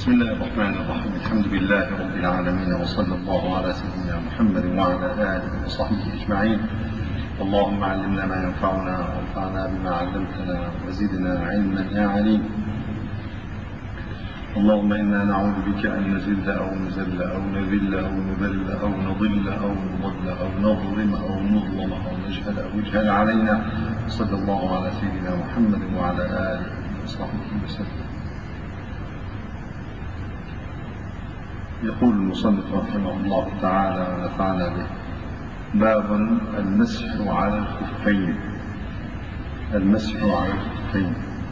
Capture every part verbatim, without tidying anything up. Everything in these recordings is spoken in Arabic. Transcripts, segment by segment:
بسم الله الرحمن الرحيم. الحمد لله رب العالمين، وصلى الله على سيدنا محمد وعلى آله وصحبه أجمعين. اللهم علمنا ما ينفعنا وانفعنا بما علمتنا وزدنا علما يا عليم. اللهم إنا نعوذ بك أن نزل أو نزل أو نذل أو نذل أو نضل أو نضل أو نظلم أو نظلم أو نجهل أو يجهل علينا. صلى الله على سيدنا محمد وعلى آله وصحبه وسلم. يقول المصنف رحمه الله تعالى ونفعنا به: باب المسح على الخفين. المسح على الخفين.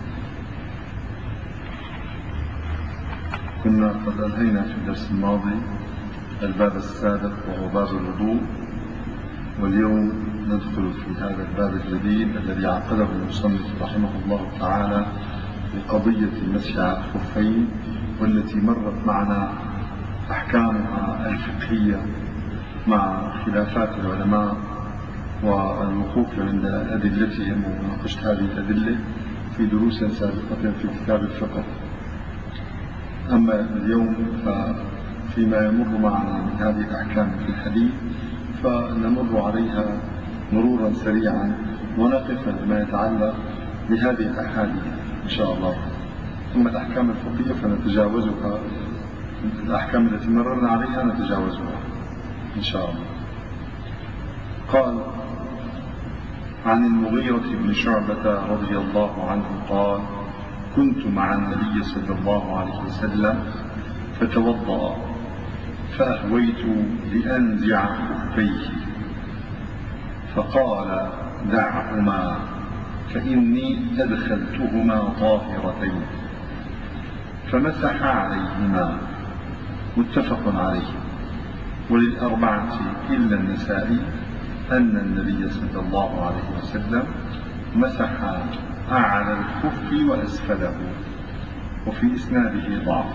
كنا قد انهينا في الدرس الماضي الباب السابق وهو باب الوضوء، واليوم ندخل في هذا الباب الجديد الذي عقده المصنف رحمه الله تعالى بقضية المسح على الخفين، والتي مرت معنا أحكامها الفقهية مع خلافات العلماء والوقوف عند أدلتهم وناقشت هذه الأدلة في دروس سابقة في كتاب الفقه. أما اليوم فيما يمر معنا من هذه الأحكام في الحديث فنمر عليها مرورا سريعا ونقف عندما يتعلق بهذه الأحاديث إن شاء الله. ثم الأحكام الفقهية فنتجاوزها، الأحكام التي مررنا عليها نتجاوزها إن شاء الله. قال: عن المغيرة بن شعبة رضي الله عنه قال: كنت مع النبي صلى الله عليه وسلم فتوضأ فأهويت لأنزع خفيه فقال: دعهما فإني أدخلتهما طاهرتين، فمسح عليهما. متفق عليه. وللأربعة إلا النسائي أن النبي صلى الله عليه وسلم مسح أعلى الخف وأسفله، وفي إسناده ضعف.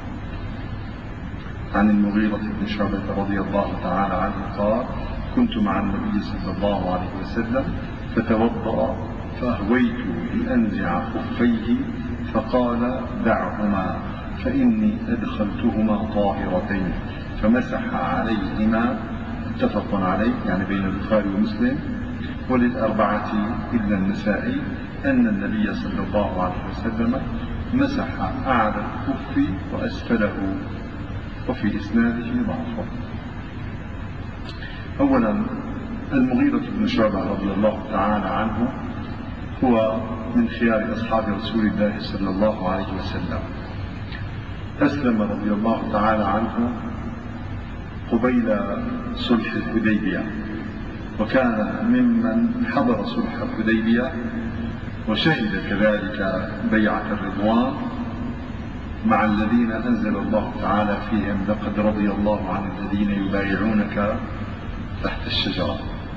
عن المغيرة بن شعبة رضي الله تعالى عنه قال: كنت مع النبي صلى الله عليه وسلم فتوضأ فأهويت لأنزع خفيه فقال: دعهما فإني أدخلتهما طاهرتين، فمسح عليهما. متفق عليه، يعني بين البخاري ومسلم. وللأربعة إلا النسائي أن النبي صلى الله عليه وسلم مسح أعلى الخف وأسفله، وفي إسناده ضعف. أولا، المغيرة بن شعبة رضي الله تعالى عنه هو من خيار أصحاب رسول الله صلى الله عليه وسلم. أسلم رضي الله تعالى عنه قبيل صلح الحديبية، وكان ممن حضر صلح الحديبية وشهد كذلك بيعة الرضوان مع الذين أنزل الله تعالى فيهم: لقد رضي الله عن الذين يبايعونك تحت الشجرة.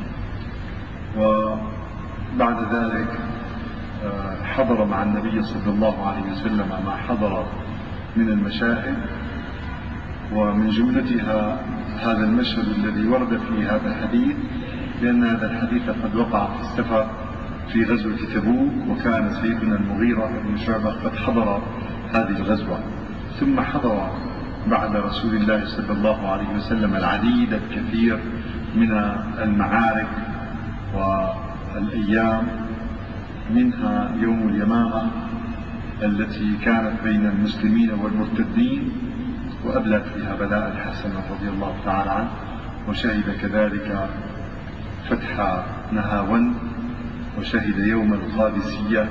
وبعد ذلك حضر مع النبي صلى الله عليه وسلم ما حضر من المشاهد، ومن جملتها هذا المشهد الذي ورد فيه هذا الحديث، لأن هذا الحديث قد وقع في السفر في غزوة تبوك، وكان سيدنا المغيرة بن شعبة قد حضر هذه الغزوة، ثم حضر بعد رسول الله صلى الله عليه وسلم العديد الكثير من المعارك والأيام، منها يوم اليمامة التي كانت بين المسلمين والمرتدين، وأبلى فيها بلاء الحسن رضي الله تعالى عنه، وشهد كذلك فتح نهاوند، وشهد يوم القادسية،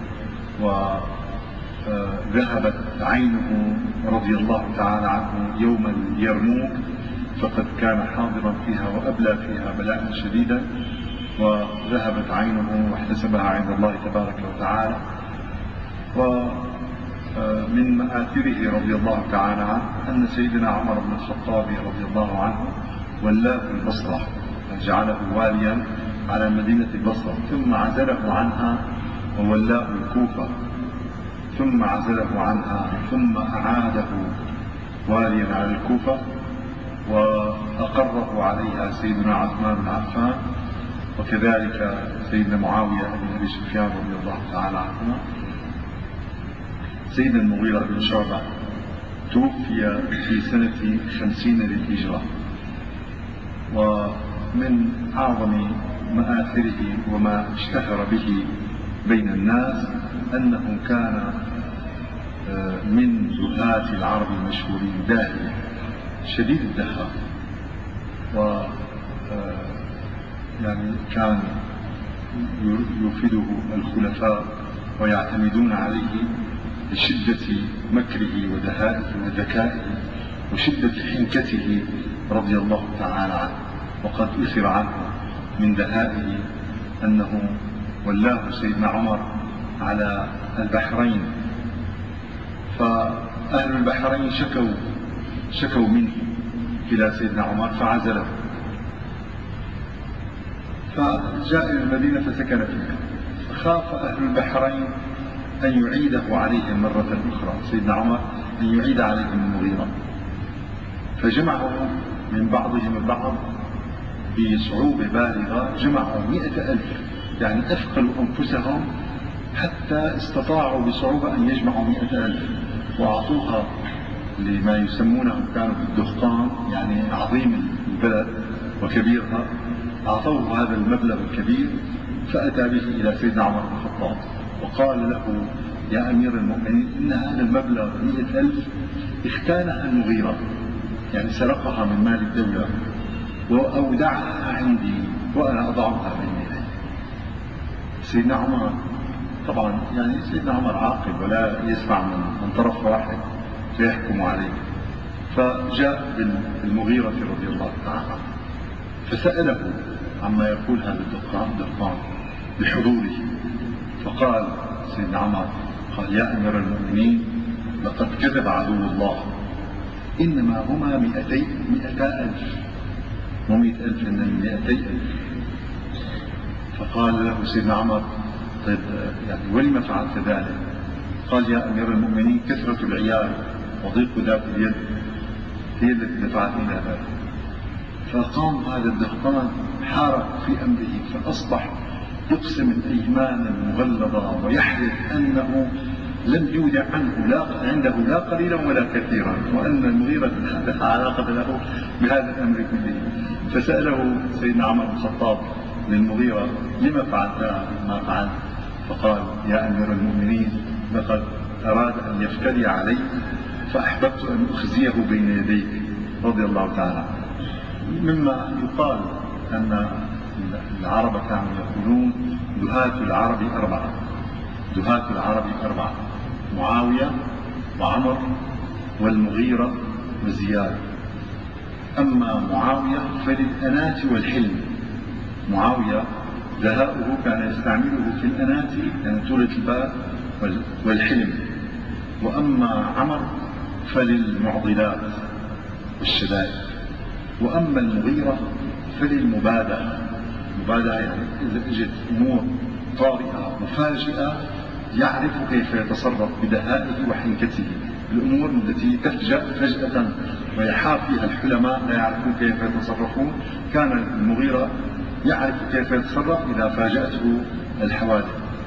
وذهبت عينه رضي الله تعالى عنه يوم اليرموك، فقد كان حاضرا فيها وأبلى فيها بلاء شديدا، وذهبت عينه واحتسبها عند الله تبارك وتعالى. ومن مآثره رضي الله تعالى عنه أن سيدنا عمر بن الخطاب رضي الله عنه ولاه البصرة، جعله واليا على مدينة البصرة، ثم عزله عنها وولاه الكوفة، ثم عزله عنها، ثم أعاده واليا على الكوفة، وأقره عليها سيدنا عثمان بن عفان، وكذلك سيدنا معاوية بن أبي سفيان رضي الله تعالى عنهما. سيدنا المغيرة بن شعبة توفي في سنة خمسين للهجرة. ومن أعظم مآثره وما اشتهر به بين الناس أنه كان من زهاة العرب المشهورين، داهية شديد الدهاء، و يعني كان يوفده الخلفاء ويعتمدون عليه لشدة مكره ودهائه وذكائه وشدة حنكته رضي الله تعالى عنه. وقد أثر عنه من دهائه أنه ولاه سيدنا عمر على البحرين، فأهل البحرين شكوا شكوا منه إلى سيدنا عمر فعزله، فجاء إلى المدينة فسكن فيها، فخاف أهل البحرين أن يعيده عليهم مرة أخرى، سيدنا عمر أن يعيد عليهم المغيرة، فجمعوا من بعضهم البعض بصعوبة بالغة، جمعوا مئة ألف، يعني أثقلوا أنفسهم حتى استطاعوا بصعوبة أن يجمعوا مئة ألف، وأعطوها لما يسمونه كانوا بالدهقان، يعني عظيم البلد وكبيرها، أعطوه هذا المبلغ الكبير، فأتى به إلى سيدنا عمر بن الخطاب وقال له: يا أمير المؤمنين، إن هذا المبلغ مئة ألف اختانها المغيرة، يعني سرقها من مال الدولة وأودعها عندي وأنا أضعها بين يدي. سيدنا عمر طبعا يعني سيدنا عمر عاقل ولا يسمع من, من طرف واحد فيحكم عليه، فجاء بالمغيرة رضي الله تعالى عنه فسأله عما يقول هذا الدهقان بحضوره، فقال سيدنا عمر قال: يا أمير المؤمنين، لقد كذب عدو الله، إنما هما مئتي مئتا ألف، ومئة ألف من مئتي ألف. فقال له سيدنا عمر: طيب يعني ولم فعلت ذلك؟ قال: يا أمير المؤمنين، كثرة العيال وضيق ذات اليد هي التي دفعتني إلى ذلك. فقام هذا الدهقان حارب في أمره، فأصبح يقسم الأيمان المغلظة ويحلف أنه لم يودع عنه لا عنده لا قليلا ولا كثيرا، وأن المغيرة لا علاقة له بهذا الأمر كله. فسأله سيدنا عمر بن الخطاب للمغيرة: لما فعلت ما فعلت؟ فقال: يا أمير المؤمنين، لقد أراد أن يفتري علي فأحببت أن أخزيه بين يديك رضي الله تعالى. مما يقال أن العرب كانوا يقولون: دهاة العرب أربعة، دهاة العرب أربعة: معاوية وعمر والمغيرة وزياد. أما معاوية فللأنات والحلم، معاوية دهاؤه كان يستعمله في الأنات، يعني طولة البال والحلم. وأما عمر فللمعضلات والشدائد. وأما المغيرة فللمبادئة، مبادئة يعني إذا اجت أمور طارئة مفاجئة يعرف كيف يتصرف بدهائه وحنكته. الأمور التي تفجأ فجأة ويحار فيها الحلماء لا يعرفون كيف يتصرفون، كان المغيرة يعرف كيف يتصرف إذا فاجأته الحوادث.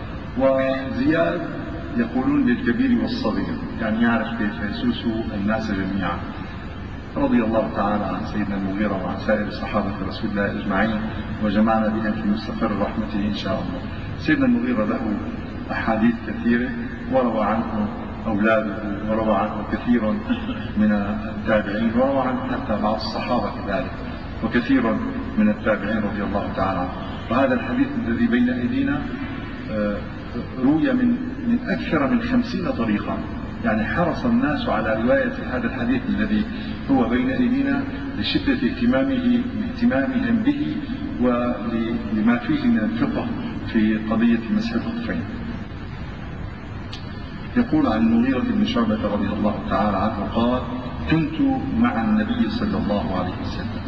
وزياد يقولون للكبير والصغير، يعني يعرف كيف يسوس الناس جميعا. رضي الله تعالى عن سيدنا المغيرة وعن سائر صحابة رسول الله أجمعين، وجمعنا بهم في مستقر رحمته إن شاء الله. سيدنا المغيرة له أحاديث كثيرة، وروى عنه أولاده، وروى عنه كثير من التابعين، وروى عنه حتى بعض الصحابة كذلك، وكثير من التابعين رضي الله تعالى عنه. وهذا الحديث الذي بين أيدينا روي من من أكثر من خمسين طريقة، يعني حرص الناس على رواية هذا الحديث الذي هو بين أيدينا لشدة اهتمامه اهتمامهم به ولما فيه من الفقه في قضية مسح الخفين. يقول عن المغيرة بن شعبة رضي الله تعالى عنه قال: كنت مع النبي صلى الله عليه وسلم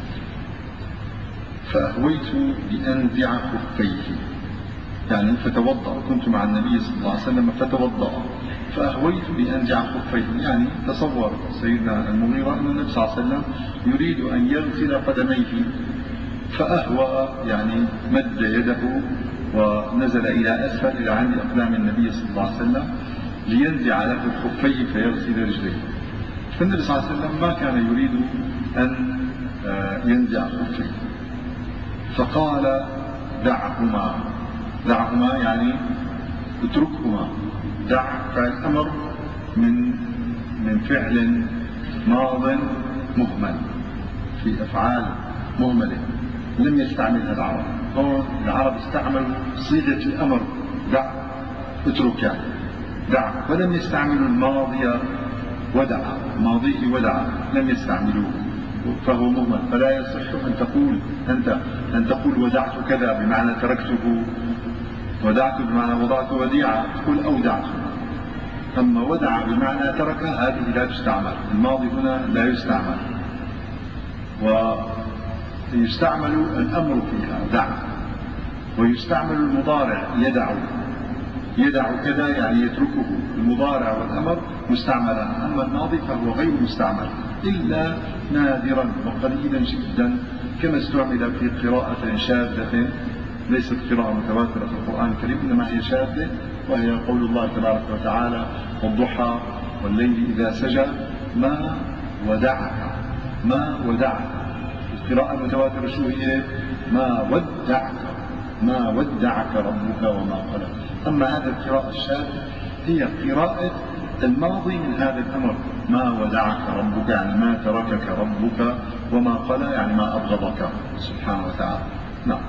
فأهويت لأنزع خفيه، يعني فتوضأ، كنت مع النبي صلى الله عليه وسلم فتوضأ فأهويت لأنزع خفيه، يعني تصور سيدنا المغيرة أن النبي صلى الله عليه وسلم يريد أن يغسل قدميه، فأهوى يعني مد يده ونزل إلى أسفل إلى عند أقدام النبي صلى الله عليه وسلم لينزع له خفيه فيغسل رجليه. فالنبي صلى الله عليه وسلم ما كان يريد أن ينزع الخفين، فقال دعهما. دعهما يعني اتركهما. دع فعل أمر من من فعل ماض مهمل، في أفعال مهملة لم يستعملها العرب. هون العرب استعملوا صيغة الأمر دع، اترك يعني دع، ولم يستعملوا الماضي ودع، ماضيه ودع لم يستعملوه، فهو مهمل. فلا يصح أن تقول أنت أن تقول ودعت كذا بمعنى تركته، ودعت بمعنى وضعت وديعة، تقول أودعت. أما ودع بمعنى ترك هذه لا تستعمل، الماضي هنا لا يستعمل، ويستعمل الأمر فيها دع، ويستعمل المضارع يدع. يدع كذا يعني يتركه، المضارع والأمر مستعملا. أما الماضي فهو غير مستعمل إلا نادرا وقليلا جدا، كما استعمل في قراءة شاذة ليست قراءة متواترة في القرآن الكريم، إنما هي شاذة، وهي قول الله تبارك وتعالى والضحى والليل إذا سجى ما ودعك. ما ودعك. القراءة المتواترة شو هي؟ ما ودعك، ما ودعك ربك وما قلى. أما هذه القراءة الشاذة هي قراءة الماضي من هذا الأمر، ما ودعك ربك يعني ما تركك ربك، وما قلى يعني ما أبغضك سبحانه وتعالى. نعم.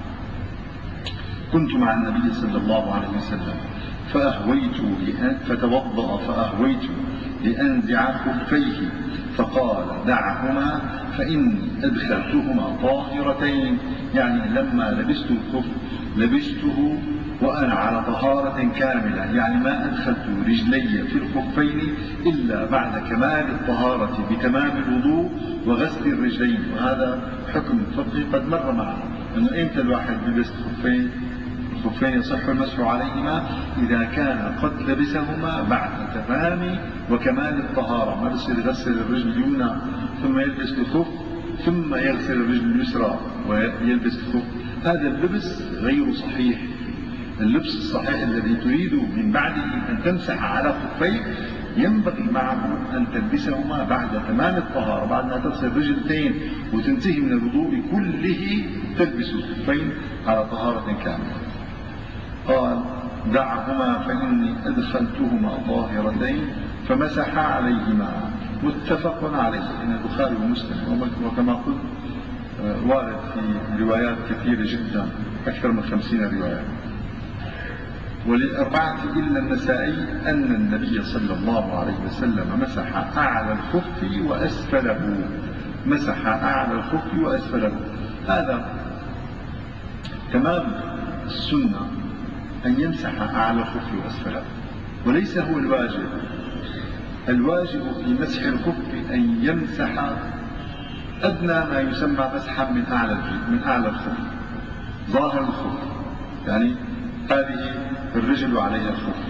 كنت مع النبي صلى الله عليه وسلم فأهويت فتوضأ فأهويت لأنزع خفيه فقال دعهما فإني أدخلتهما طاهرتين، يعني لما لبست الخف لبسته وأنا على طهارة كاملة، يعني ما أدخلت رجلي في الخفين إلا بعد كمال الطهارة بتمام الوضوء وغسل الرجلين. وهذا حكم فقهي قد مر معنا، أنه إمتى الواحد يلبس الخفين؟ الخفين يصح المسح عليهما إذا كان قد لبسهما بعد تمام وكمال الطهارة، ما بصير يغسل الرجل اليمنى ثم يلبس الخف ثم يغسل الرجل اليسرى ويلبس الخف. هذا اللبس غير صحيح. اللبس الصحيح الذي تريد من بعده أن تمسح على خفيك ينبغي معه أن تلبسهما بعد تمام الطهارة، بعد ما تغسل رجلتين وتنتهي من الوضوء كله تلبس الخفين على طهارة كاملة. قال دعهما فإني أدخلتهما طاهرتين فمسح عليهما. متفق عليه من البخاري ومسلم، وكما قلت وارد في روايات كثيرة جدا، أكثر من خمسين رواية. وللأربعة إلا النسائي أن النبي صلى الله عليه وسلم مسح أعلى الخف وأسفله. مسح أعلى الخف وأسفله. هذا تمام السنة أن يمسح أعلى الخف وأسفله، وليس هو الواجب. الواجب في مسح الخف أن يمسح أدنى ما يسمى مسحا من أعلى من أعلى الخف، ظاهر الخف، يعني هذه الرجل عليها الخف.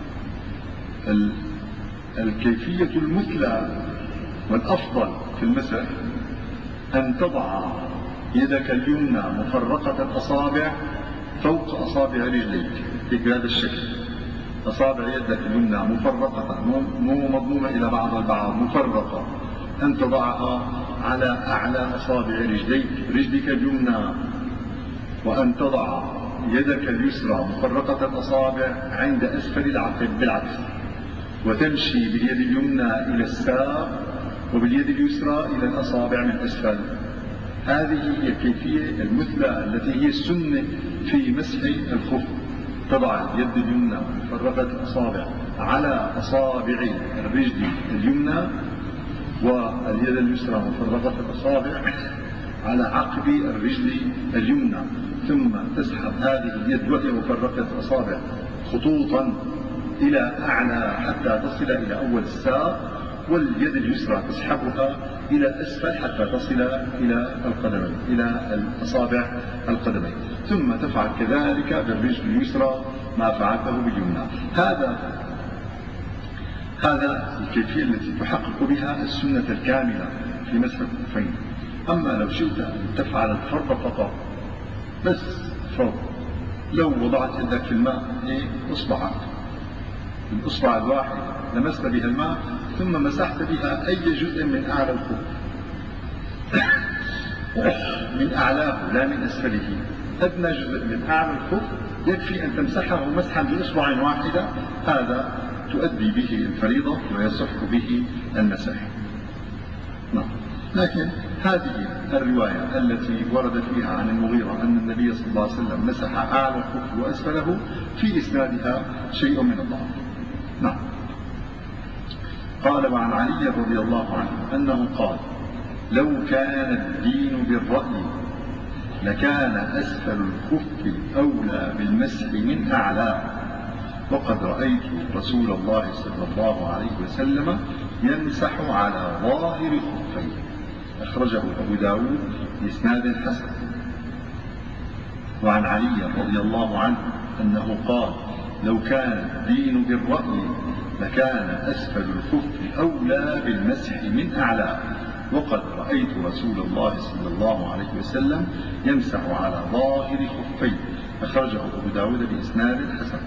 الكيفية المثلى والأفضل في المسح أن تضع يدك اليمنى مفرقة الأصابع فوق أصابع رجليك بهذا الشكل. أصابع يدك اليمنى مفرقة، مو مضمومة إلى بعض البعض، مفرقة، أن تضعها على أعلى أصابع رجليك رجلك اليمنى، وأن تضع يدك اليسرى مفرقة الأصابع عند أسفل العقب بالعكس، وتمشي باليد اليمنى إلى الساق وباليد اليسرى إلى الأصابع من أسفل. هذه هي الكيفية المثلى التي هي السنة في مسح الخف. تضع اليد اليمنى مفرقة الأصابع على أصابع الرجل اليمنى، واليد اليسرى مفرقة الأصابع على عقب الرجل اليمنى، ثم تسحب هذه اليد وهي مفرقة الأصابع خطوطا إلى أعلى حتى تصل إلى أول الساق، واليد اليسرى تسحبها إلى أسفل حتى تصل إلى القدمين، إلى الأصابع القدمين، ثم تفعل كذلك بالرجل اليسرى ما فعلته باليمنى. هذا هذا الكيفية التي تحقق بها السنة الكاملة في مسح الخفين. أما لو شئت أن تفعل الفرض فقط بس فرض، لو وضعت يدك في الماء إيه إصبعك الإصبع الواحد لمست بها الماء ثم مسحت بها أي جزء من أعلى الخف من أعلاه لا من أسفله، أدنى جزء من أعلى الخف يكفي أن تمسحه مسحا بإصبع واحدة، هذا تؤدي به الفريضة ويصح به المسح. نعم. لكن هذه الرواية التي ورد فيها عن المغيرة أن النبي صلى الله عليه وسلم مسح أعلى الخف وأسفله في إسنادها شيء من الضعف. نعم. قال: وعن علي رضي الله عنه أنه قال: لو كان الدين بالرأي لكان أسفل الخف أولى بالمسح من أعلاه، وقد رأيت رسول الله صلى الله عليه وسلم يمسح على ظاهر خفيه. أخرجه أبو داود بإسناد حسن. وعن علي رضي الله عنه أنه قال: لو كان الدين بالرأي لكان أسفل الخف أولى بالمسح من أعلاه، وقد رأيت رسول الله صلى الله عليه وسلم يمسح على ظاهر خفيه. أخرجه أبو داود بإسناد حسن.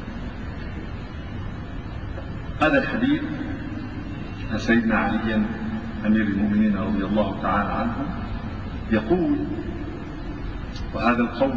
هذا الحديث سيدنا علي أمير المؤمنين رضي الله تعالى عنه يقول، وهذا القول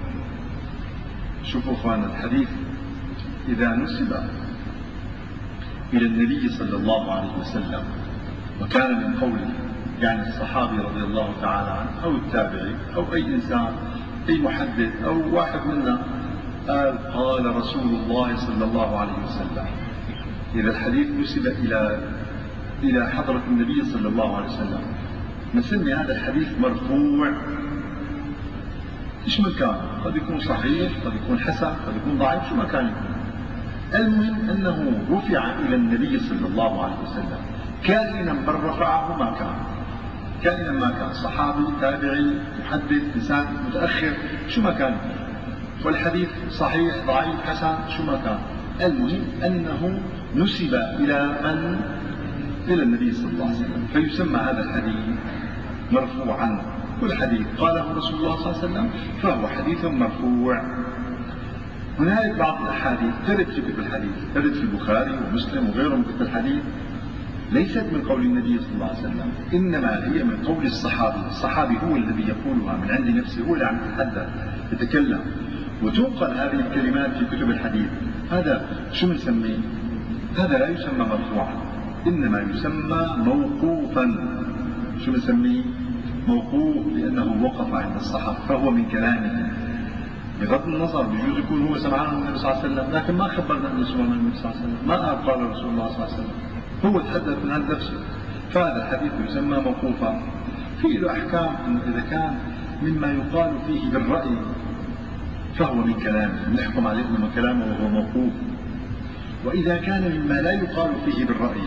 شوفوا أخوانا، الحديث إذا نسب إلى النبي صلى الله عليه وسلم وكان من قوله، يعني الصحابي رضي الله تعالى عنه أو التابعي أو أي إنسان، أي محدث أو واحد منا قال قال رسول الله صلى الله عليه وسلم، إذا الحديث نسب إلى إلى حضرة النبي صلى الله عليه وسلم نسمي هذا الحديث مرفوع. إيش ما كان، قد يكون صحيح، قد يكون حسن، قد يكون ضعيف، شو ما كان يكون، المهم أنه رفع إلى النبي صلى الله عليه وسلم، كائنا من رفعه ما كان، كائنا ما كان، صحابي، تابعي، محدث، إنسان متأخر، شو ما كان، والحديث صحيح، ضعيف، حسن، شو ما كان، المهم أنه نسب إلى من؟ إلى النبي صلى الله عليه وسلم، فيسمى هذا الحديث مرفوعا. كل حديث قاله رسول الله صلى الله عليه وسلم فهو حديث مرفوع. هناك بعض الأحاديث ترد في كتب الحديث، ترد في البخاري ومسلم وغيرهم من كتب الحديث، ليست من قول النبي صلى الله عليه وسلم، إنما هي من قول الصحابي. الصحابي هو الذي يقولها من عند نفسه، هو اللي عم يتحدث يتكلم، وتنقل هذه الكلمات في كتب الحديث. هذا شو بنسميه؟ هذا لا يسمى مرفوعا، إنما يسمى موقوفا. شو بنسميه؟ موقوف، لأنه وقف عند الصحابة فهو من كلامه، بغض النظر بجوز يكون هو سمعان من النبي صلى الله عليه وسلم، لكن ما خبرنا أنه سمع من النبي صلى الله عليه وسلم، ما قال قال رسول الله صلى الله عليه وسلم، هو تحدث من عند نفسه، فهذا الحديث يسمى موقوفا. في له أحكام، أنه إذا كان مما يقال فيه بالرأي فهو من كلامه، نحكم عليه من كلامه وهو موقوف. وإذا كان مما لا يقال فيه بالرأي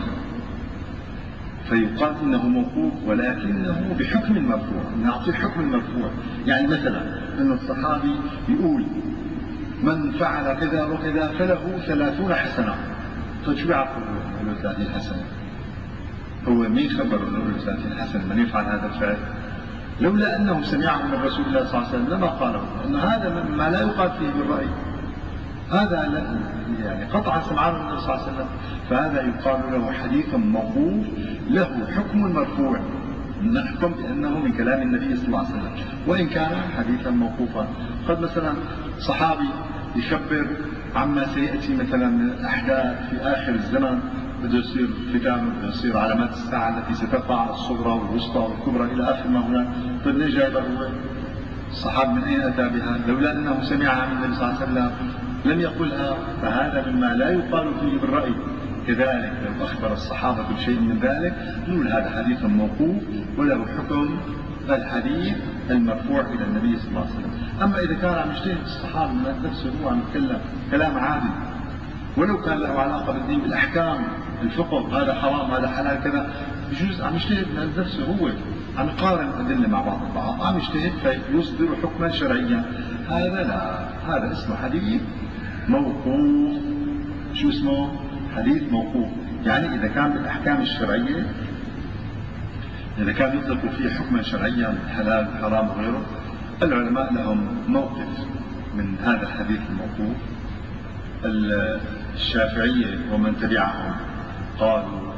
فيقال إنه موقوف، ولكنه بحكم المرفوع، نعطيه حكم المرفوع. يعني مثلا أن الصحابي يقول من فعل كذا وكذا فله ثلاثون حسنة، فشو يعرف له ثلاثين حسنة؟ هو مين خبر له ثلاثين حسنة من يفعل هذا الفعل؟ لولا أنه سمعه من رسول الله صلى الله عليه وسلم لما قاله، أن هذا ما لا يقال فيه بالرأي، هذا لا يعني قطعا سمعان النبي صلى الله عليه وسلم، فهذا يقال له حديث موقوف له حكم مرفوع، نحكم بأنه من كلام النبي صلى الله عليه وسلم وإن كان حديثا موقوفا. قد مثلا صحابي يخبر عما سيأتي مثلا من الأحداث في آخر الزمن، بده يصير فتن، بده يصير علامات الساعة التي ستقع، الصغرى والوسطى والكبرى إلى آخر ما هناك، طيب ليش جايبه هو؟ الصحابي من أين أتى بها؟ لولا أنه سمعها من النبي صلى الله عليه وسلم لم يقلها، فهذا مما لا يقال فيه بالرأي. كذلك لو أخبر الصحابة بشيء من ذلك نقول هذا حديث موقوف وله حكم الحديث المرفوع إلى النبي صلى الله عليه وسلم. أما إذا كان عم يجتهد الصحابي من نفسه هو عم يتكلم كلام عادي، ولو كان له علاقة بالدين بالأحكام الفقه، هذا حرام هذا حلال كذا، بجوز عم يجتهد من نفسه، هو عم يقارن الأدلة مع بعض البعض، عم يجتهد فيصدر حكما شرعيا، هذا لا، هذا اسمه حديث موقوف. شو اسمه؟ حديث موقوف. يعني إذا كان بالأحكام الشرعية، إذا كان يطلق فيه حكما شرعيا حلال حرام وغيره، العلماء لهم موقف من هذا الحديث الموقوف. الشافعية ومن تبعهم قالوا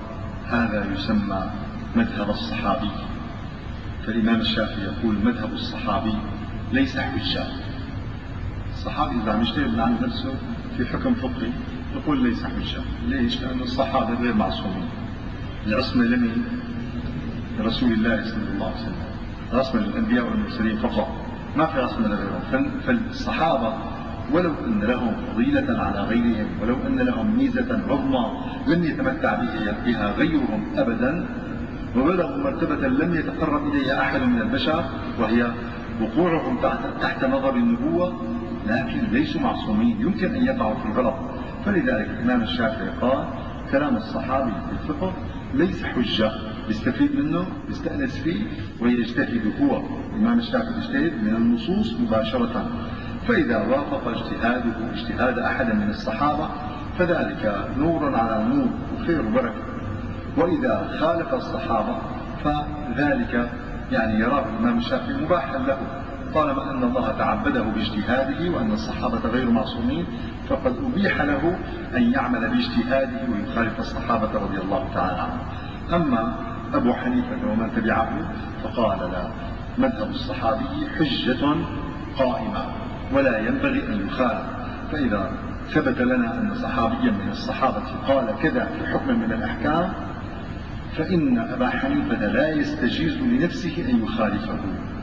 هذا يسمى مذهب الصحابي. فالإمام الشافعي يقول مذهب الصحابي ليس حجة. الصحابي إذا عم يجتهد عن نفسه في حكم فقهي يقول ليس حجة. ليش؟ لأن الصحابة غير معصومين. العصمة لمن؟ رسول الله صلى الله عليه وسلم، عصمة للأنبياء والمرسلين فقط، ما في عصمة لغيرهم. فالصحابة ولو أن لهم فضيلة على غيرهم، ولو أن لهم ميزة عظمى لم يتمتع بها غيرهم أبدا، وبلغوا مرتبة لم يتقرب إليها أحد من البشر، وهي وقوعهم تحت نظر النبوة، لكن ليسوا معصومين، يمكن أن يقعوا في الغلط. فلذلك الإمام الشافعي قال كلام الصحابي في الفقه ليس حجة، يستفيد منه، يستأنس فيه ويجتهد هو. الإمام الشافعي يجتهد من النصوص مباشرة، فإذا وافق اجتهاده اجتهاد أحد من الصحابة فذلك نور على نور وخير وبركة، وإذا خالف الصحابة فذلك يعني يراه الإمام الشافعي مباحا له، طالما أن الله تعبده باجتهاده وأن الصحابة غير معصومين، فقد أبيح له أن يعمل باجتهاده ويخالف الصحابة رضي الله تعالى عنهم. أما أبو حنيفة ومن تبعه فقال لا، مذهب الصحابي حجة قائمة ولا ينبغي أن يخالف. فإذا ثبت لنا أن صحابيا من الصحابة قال كذا في حكم من الأحكام فإن أبا حنيفة لا يستجيز لنفسه أن يخالفه.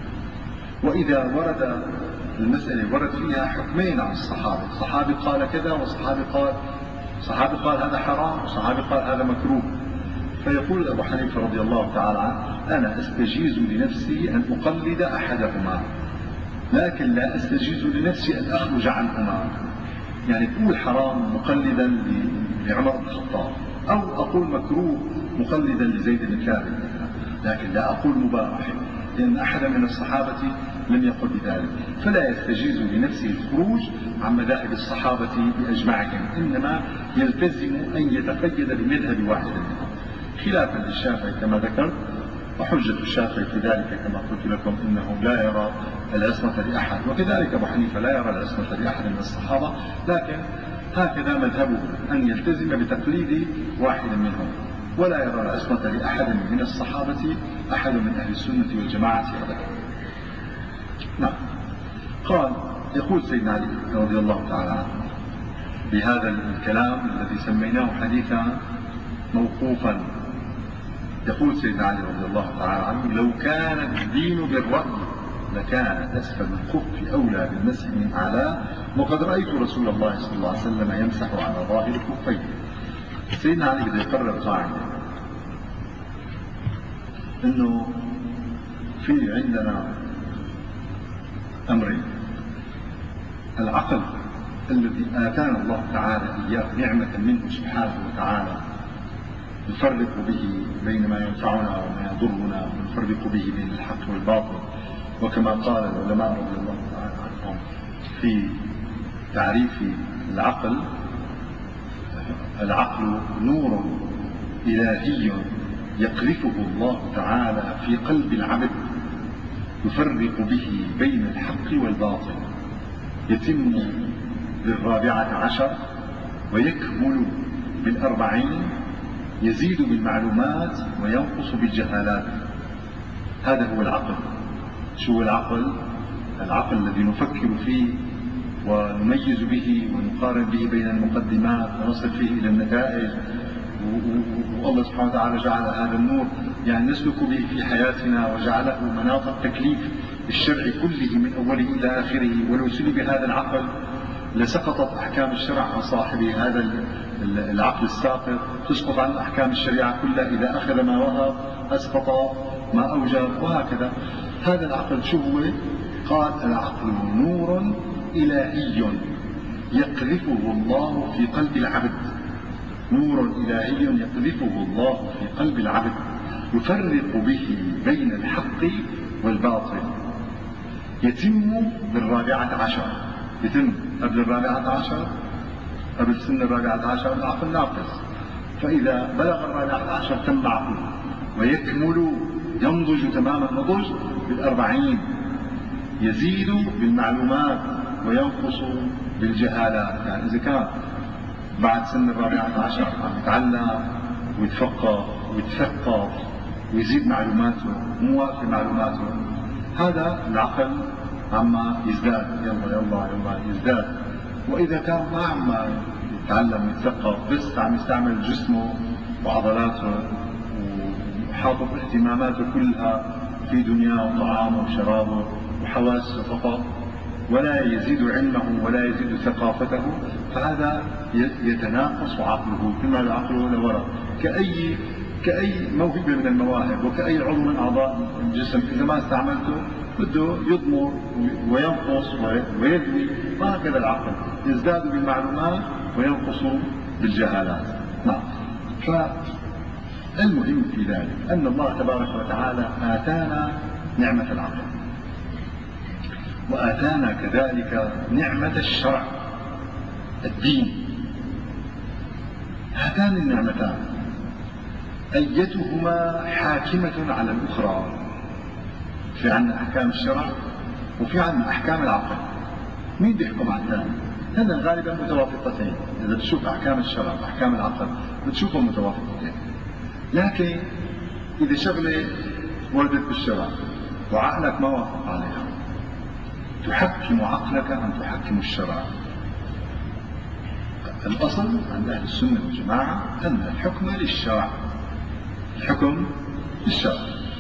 وإذا ورد المسألة ورد فيها حكمين عن الصحابة، صحابي قال كذا وصحابي قال صحابي قال هذا حرام وصحابي قال هذا مكروه، فيقول أبو حنيفة رضي الله تعالى عنه أنا أستجيز لنفسي أن أقلد أحدهما، لكن لا أستجيز لنفسي أن أخرج عنهما. يعني أقول حرام مقلدا لعمر بن الخطاب، أو أقول مكروه مقلدا لزيد بن ثابت، لكن لا أقول مباح، لأن أحد من الصحابة لم يقل بذلك. فلا يستجيز لنفسه الخروج عن مذاهب الصحابة بأجمعهم، إنما يلتزم أن يتقيد بمذهب واحد منهم، خلافا للشافعي كما ذكرت. وحجة الشافعي في ذلك كما قلت لكم إنه لا يرى العصمة لأحد، وكذلك أبو حنيفة لا يرى العصمة لأحد من الصحابة، لكن هكذا مذهبه أن يلتزم بتقليد واحد منهم، ولا يرى العصمة لأحد من الصحابة أحد من أهل السنة والجماعة أبدا. نعم. قال يقول سيدنا علي رضي الله تعالى عنه بهذا الكلام الذي سميناه حديثا موقوفا، يقول سيدنا علي رضي الله تعالى عنه لو كان الدين بالرأي لكان أسفل الخف أولى بالمسح من أعلاه، وقد رأيت رسول الله صلى الله عليه وسلم يمسح على ظاهر خفيه. سيدنا علي بده يقرر قاعدة إنه في عندنا أمرين: العقل الذي آتانا الله تعالى إياه نعمة منه سبحانه وتعالى نفرق به بين ما ينفعنا وما يضرنا، ونفرق به بين الحق والباطل، وكما قال العلماء رضي الله تعالى عنهم في تعريف العقل: العقل نور إلهي يقذفه الله تعالى في قلب العبد يفرق به بين الحق والباطل، يتم بالرابعة عشر ويكمل بالأربعين، يزيد بالمعلومات وينقص بالجهالات. هذا هو العقل. شو هو العقل؟ العقل الذي نفكر فيه ونميز به ونقارن به بين المقدمات ونصل فيه إلى النتائج، والله سبحانه وتعالى جعل هذا النور يعني نسلك به في حياتنا، وجعله مناط التكليف الشرع كله من أوله إلى آخره. ولو سلب هذا العقل لسقطت أحكام الشرع عن صاحبه. هذا العقل الساقط تسقط عن أحكام الشريعة كلها، إذا أخذ ما وهب أسقط ما أوجب، وهكذا. هذا العقل شو هو؟ قال العقل نور إلهي يقذفه الله في قلب العبد، نور إلهي يقذفه الله في قلب العبد يفرق به بين الحق والباطل، يتم بالرابعة عشر. يتم قبل الرابعة عشر، قبل سن الرابعة عشر العقل ناقص، فإذا بلغ الرابعة عشر تم عقله، ويكمل ينضج تمام النضج بالأربعين، يزيد بالمعلومات وينقص بالجهالات. يعني إذا كان بعد سن الرابعة عشر عم يتعلم ويتفقه ويتثقف ويزيد معلوماته وموافي معلوماته، هذا العقل عما يزداد، يلا يلا يلا يزداد. وإذا كان ما عم يتعلم ويتثقف، بس عم يستعمل جسمه وعضلاته وحاطط اهتماماته كلها في دنياه وطعامه وشرابه وحواسه فقط، ولا يزيد علمه ولا يزيد ثقافته، فهذا يتناقص عقله، كما عقله لورا، كأي كأي موهبة من المواهب وكأي عضو من أعضاء الجسم، إذا ما استعملته بده يضمر وينقص ويذني. وهكذا العقل يزداد بالمعلومات وينقص بالجهالات. نعم. فالمهم في ذلك أن الله تبارك وتعالى آتانا نعمة العقل، وآتانا كذلك نعمة الشرع الدين. هاتان النعمتان أيتهما حاكمة على الأخرى. في عنا أحكام الشرع وفي عنا أحكام العقل، مين بيحكم على الثاني؟ هن غالبا متوافقتين. إذا تشوف أحكام الشرع وأحكام العقل بتشوفهم متوافقتين، لكن إذا شغلة وردت بالشرع وعقلك ما وافق عليها، تحكم عقلك أم تحكم الشرع؟ الأصل عند أهل السنة والجماعة أن الحكم للشرع، الحكم للشرع.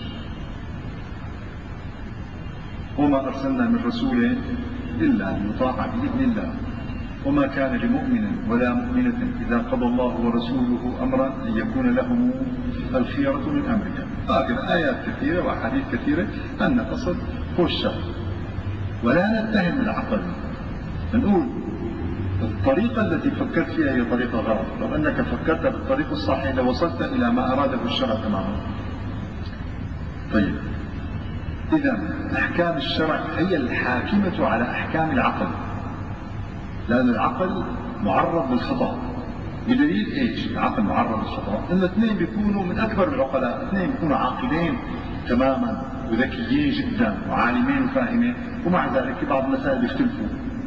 وما أرسلنا من رسول إلا ليطاع بإذن الله، وما كان لمؤمن ولا مؤمنة إذا قضى الله ورسوله أمرا أن يكون لهم الخيرة من أمرهم. هكذا آيات كثيرة وأحاديث كثيرة أن الأصل هو الشرع. ولا نتهم العقل، نقول الطريقة التي فكرت فيها هي طريقة غلط، لو أنك فكرت بالطريق الصحيح لوصلت إلى ما أراده الشرع تماما. طيب، إذا أحكام الشرع هي الحاكمة على أحكام العقل، لأن العقل معرض للخطأ. بدليل إيش العقل معرض للخطأ؟ إن الاثنين بيكونوا من أكبر العقلاء، اثنين بيكونوا عاقلين تماما وذكيين جدا وعالمين وفاهمين، ومع ذلك في بعض المسائل بيختلفوا.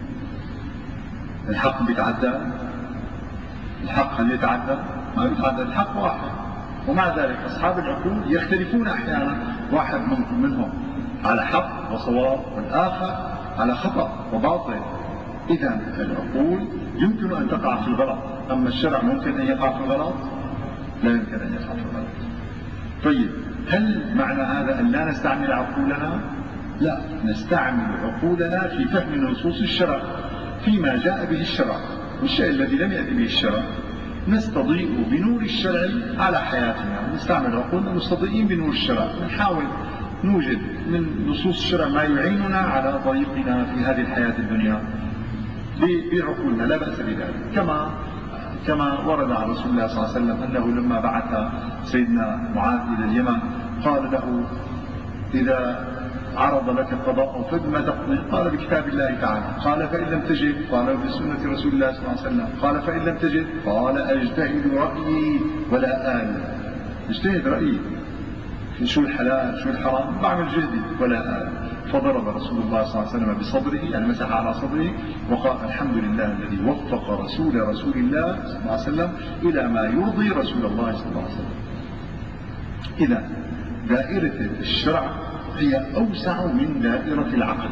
الحق بيتعدى، الحق هل يتعدى؟ ما بيتعدى، الحق واحد. ومع ذلك أصحاب العقول يختلفون أحيانا، واحد منهم على حق وصواب والآخر على خطأ وباطل. إذا العقول يمكن أن تقع في الغلط، أما الشرع ممكن أن يقع في الغلط؟ لا يمكن أن يقع في الغلط. طيب، هل معنى هذا أن لا نستعمل عقولنا؟ لا، نستعمل عقولنا في فهم نصوص الشرع فيما جاء به الشرع، والشيء الذي لم يأتي به الشرع نستضيء بنور الشرع على حياتنا. نستعمل عقولنا مستضيئين بنور الشرع، نحاول نوجد من نصوص الشرع ما يعيننا على طريقنا في هذه الحياة الدنيا بعقولنا، لا بأس بذلك. كما كما ورد عن رسول الله صلى الله عليه وسلم أنه لما بعث سيدنا معاذ إلى اليمن قال له: إذا عرض لك قضاء فبما تقضي؟ قال: بكتاب الله تعالى. قال: فإن لم تجد؟ قال: بسنة رسول الله صلى الله عليه وسلم. قال: فإن لم تجد؟ قال: أجتهد رأيي ولا آل. اجتهد رأيي في شو الحلال شو الحرام، بعمل جهدي ولا آل. فضرب رسول الله صلى الله عليه وسلم بصدره، يعني مسح على صدره، وقال: الحمد لله الذي وفق رسول رسول الله صلى الله عليه وسلم إلى ما يرضي رسول الله صلى الله عليه وسلم. إذا دائرة الشرع هي أوسع من دائرة العقل.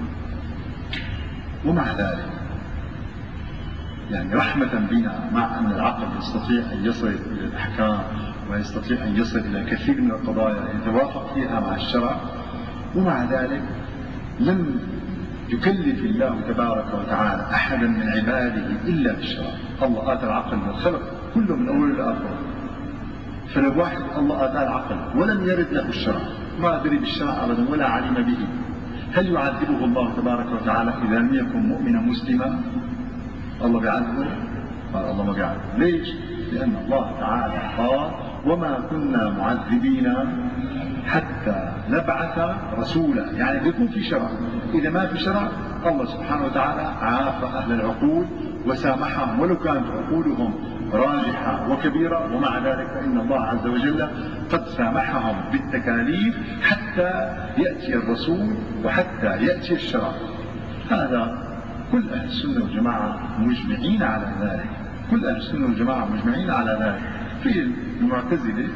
ومع ذلك يعني رحمة بنا، مع أن العقل يستطيع أن يصل إلى الأحكام ويستطيع أن يصل إلى كثير من القضايا يتوافق فيها مع الشرع، ومع ذلك لم يكلف الله تبارك وتعالى أحدا من عباده إلا بالشرع. الله آتى العقل للخلق كله من أول لآخر، فلو واحد الله آتاه العقل ولم يرد له الشرع، ما أدري بالشرع أبدا ولا علم به، هل يعذبه الله تبارك وتعالى إذا لم يكن مؤمنا مسلما؟ الله بيعذبه؟ قال الله ما بيعذبه. ليش؟ لأن الله تعالى قال: وما كنا معذبين حتى نبعث رسولا. يعني بيكون في شرع، إذا ما في شرع الله سبحانه وتعالى عافى أهل العقول وسامحهم ولو كانت عقولهم راجحة وكبيرة، ومع ذلك فإن الله عز وجل قد سامحهم بالتكاليف حتى يأتي الرسول وحتى يأتي الشرع. هذا كل أهل السنة والجماعة مجمعين على ذلك، كل أهل السنة والجماعة مجمعين على ذلك. في المعتزلة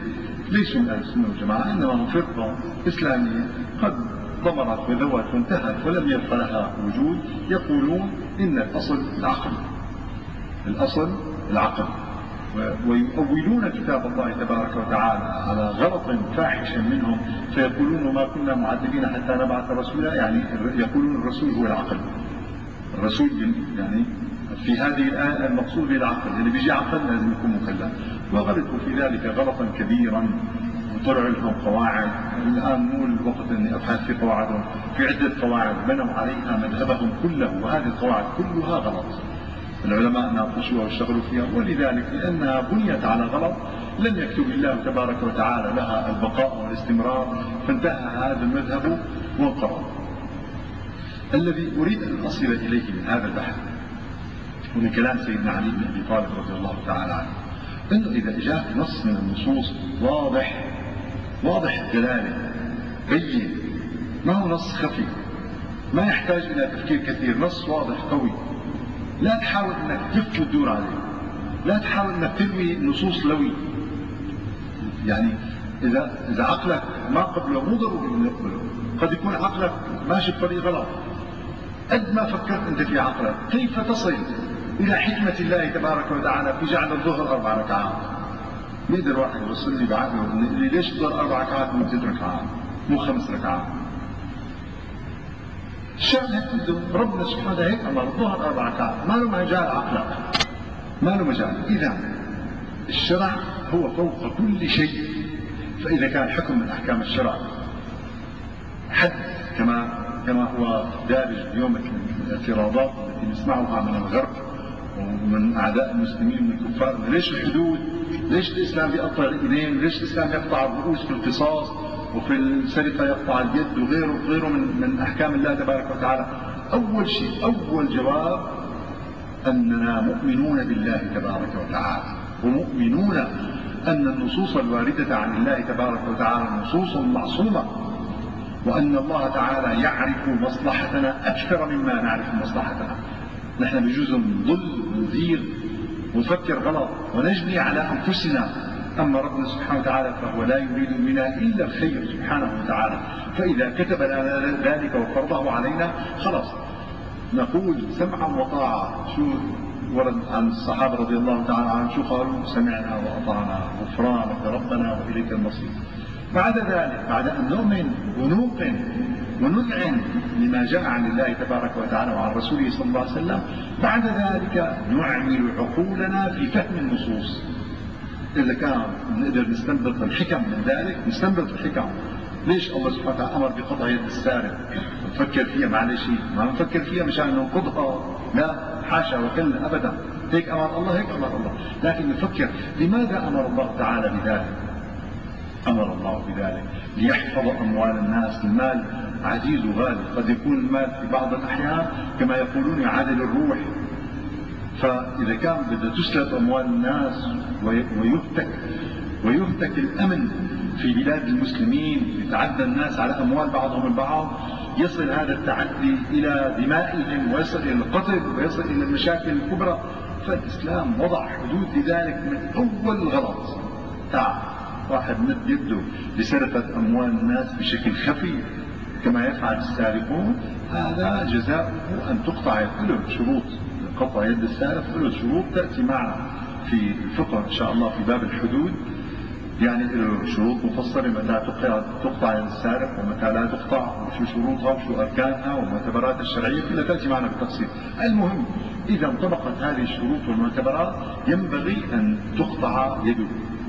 ليسوا من أهل السنة والجماعة، إنما هم فرقة إسلامية قد ضمرت وذوت وانتهت ولم يبق لها وجود، يقولون إن الأصل العقل، الأصل العقل، ويؤولون كتاب الله تبارك وتعالى على غلط فاحش منهم، فيقولون وما كنا معذبين حتى نبعث رسولا، يعني يقولون الرسول هو العقل. الرسول يعني في هذه الآية المقصود بالعقل، اللي بيجي عقل لازم يكون مكلف، وغلطوا في ذلك غلطا كبيرا وطلعوا لهم قواعد. الآن مو الوقت أني أبحث في قواعدهم، في عدة قواعد بنوا عليها مذهبهم كله، وهذه القواعد كلها غلط. العلماء ناقشوها واشتغلوا فيها، ولذلك لأنها بنيت على غلط لم يكتب الله تبارك وتعالى لها البقاء والاستمرار، فانتهى هذا المذهب وانقرض. الذي أريد أن أصل إليه من هذا البحث ومن كلام سيدنا علي بن أبي طالب رضي الله تعالى عنه، أنه إذا جاء نص من النصوص واضح واضح الدلالة بين، ما هو نص خفي ما يحتاج إلى تفكير كثير، نص واضح قوي، لا تحاول أنك تلف وتدور عليه، لا تحاول أنك تلوي نصوص لوي. يعني إذا إذا عقلك ما قبله مو ضروري أن يقبله، قد يكون عقلك ماشي بطريق غلط. قد ما فكرت أنت في عقلك كيف تصل إلى حكمة الله تبارك وتعالى في جعل الظهر أربع ركعات؟ بيقدر واحد يوصل لي بعقله إن ليش الظهر أربع ركعات مو ست ركعات مو خمس ركعات؟ الشعب هيك بده، ربنا سبحانه وتعالى هيك أمر الظهر أربع ركعات، ما له مجال عقلك، ما له مجال. إذا الشرع هو فوق كل شيء، فإذا كان حكم من أحكام الشرع حد كما كما هو دارج اليوم الاعتراضات التي نسمعها من الغرب ومن أعداء المسلمين من الكفار، ليش الحدود؟ ليش الإسلام يقطع الإيدين؟ ليش الإسلام يقطع الرؤوس في القصاص وفي السرقة يقطع اليد وغيره وغيره من من أحكام الله تبارك وتعالى؟ أول شيء أول جواب أننا مؤمنون بالله تبارك وتعالى، ومؤمنون أن النصوص الواردة عن الله تبارك وتعالى نصوص معصومة، وأن الله تعالى يعرف مصلحتنا أكثر مما نعرف مصلحتنا. نحن بجوز نضل ونزيغ ونفكر غلط ونجني على أنفسنا، أما ربنا سبحانه وتعالى فهو لا يريد منا إلا الخير سبحانه وتعالى، فإذا كتب لنا ذلك وفرضه علينا خلاص نقول سمعا وطاعة. شو ورد عن الصحابة رضي الله تعالى عنهم شو قالوا؟ سمعنا وأطعنا غفرانك ربنا وإليك المصير. بعد ذلك بعد أن نؤمن ونوقن ونذعن لما جاء عن الله تبارك وتعالى وعن رسوله صلى الله عليه وسلم، بعد ذلك نعمل عقولنا في فهم النصوص. إذا كان نقدر نستنبط الحكم من ذلك نستنبط الحكم. ليش الله سبحانه وتعالى أمر بقطع يد السارق؟ نفكر فيها معلش، ما نفكر فيها مشان ننقضها، لا حاشا وكلا أبدا، هيك أمر الله هيك أمر الله. لكن نفكر لماذا أمر الله تعالى بذلك؟ أمر الله بذلك ليحفظ أموال الناس. المال عزيز وغالي، قد يكون المال في بعض الأحيان كما يقولون يعادل الروح، فإذا كان بدها تسلب أموال الناس ويهتك ويهتك الأمن في بلاد المسلمين، يتعدى الناس على أموال بعضهم البعض، يصل هذا التعدي إلى دمائهم ويصل إلى القتل ويصل إلى المشاكل الكبرى، فالإسلام وضع حدود لذلك من أول الغلط. تعال واحد مد يده لسرقة أموال الناس بشكل خفي كما يفعل السارقون، هذا جزاؤه أن تقطع له شروط. قطع يد السارق له شروط تأتي معنا في الفقه إن شاء الله في باب الحدود، يعني له شروط مفصلة متى تقطع يد السارق ومتى لا تقطع وشو شروطها وشو أركانها والمعتبرات الشرعية كلها تأتي معنا بالتفصيل. المهم إذا انطبقت هذه الشروط والمعتبرات ينبغي أن تقطع يده.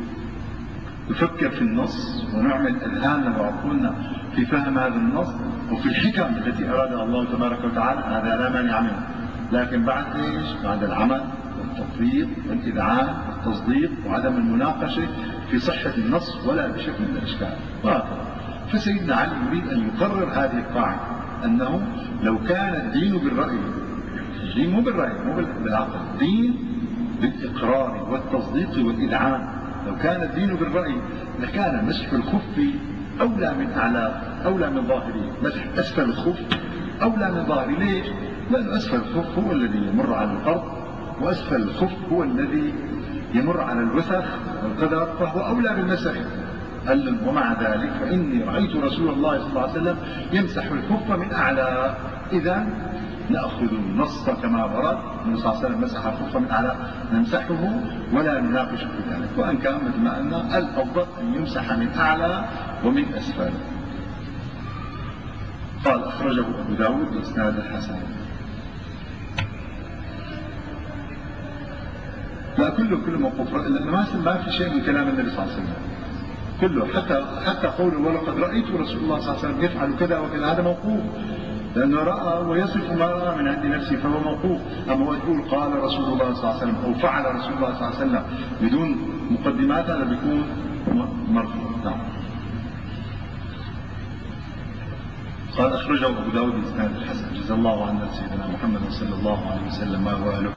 نفكر في النص ونعمل أذهاننا وعقولنا في فهم هذا النص وفي الحكم التي أرادها الله تبارك وتعالى، هذا لا مانع منه. لكن بعد إيش؟ بعد العمل والتطبيق والإذعان والتصديق وعدم المناقشة في صحة النص ولا بشكل من الأشكال. وهكذا فسيدنا علي يريد أن يقرر هذه القاعدة، أنه لو كان الدين بالرأي، الدين مو بالرأي مو بالعقل، الدين بالإقرار والتصديق والإذعان. لو كان الدين بالرأي لكان مسح الخف أولى من أعلى أولى من ظاهره، مسح أسفل الخف أولى من ظاهره. ليش؟ لأن أسفل الخف هو الذي يمر على الأرض، وأسفل الخف هو الذي يمر على الوسخ والقدر، فهو أولى بالمسح. قال لهم ومع ذلك فإني رأيت رسول الله صلى الله عليه وسلم يمسح الخف من أعلى. إذا نأخذ النص كما ورد، النبي صلى الله عليه وسلم مسح الخف من أعلى نمسحه ولا نناقش في ذلك. وأن كان مثل ما قلنا الأفضل أن يمسح من أعلى ومن أسفل. قال أخرجه أبو داود بإسناد الحسن. لا كله كله موقوف، لأنه ما في شيء من كلام النبي صلى الله عليه وسلم كله، حتى حتى قوله ولقد رأيت رسول الله صلى الله عليه وسلم يفعل كذا وكذا هذا موقوف، لأنه رأى ويصف ما رأى من عند نفسه فهو موقوف. أما هو يقول قال رسول الله صلى الله عليه وسلم أو فعل رسول الله صلى الله عليه وسلم بدون مقدمات هذا بيكون مرفوع. نعم. قال أخرجه أبو داود بإسناد الحسن. جزا الله عنا سيدنا محمد صلى الله عليه وسلم ما هو أهله.